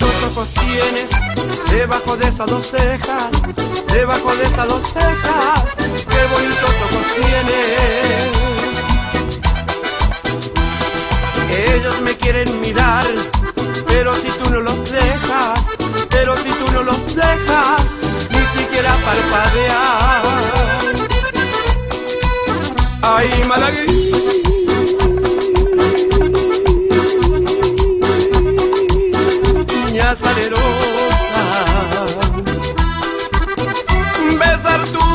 bonitos ojos tienes, debajo de esas dos cejas, debajo de esas dos cejas, qué bonitos ojos tienes. Ellos me quieren mirar, pero si tú no los dejas, pero si tú no los dejas, ni siquiera parpadear. Ay, malagueña salerosa, besar tus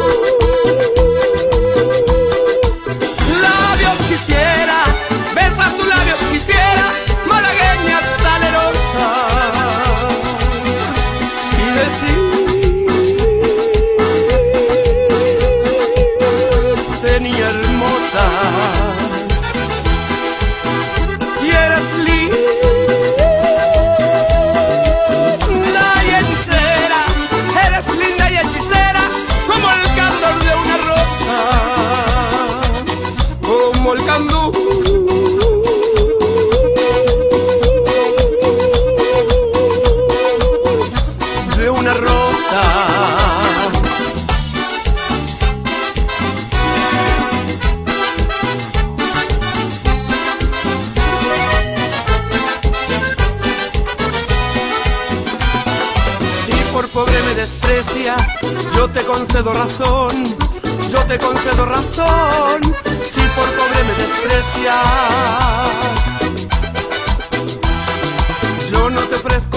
labios quisiera, besar tus labios quisiera, malagueña salerosa, y decir tenía hermosa, y eres linda y hechicera, eres linda y hechicera, como el candor de una rosa, como el candor de una rosa. Por pobre me desprecias, yo te concedo razón, yo te concedo razón. Si por pobre me desprecias, yo no te ofrezco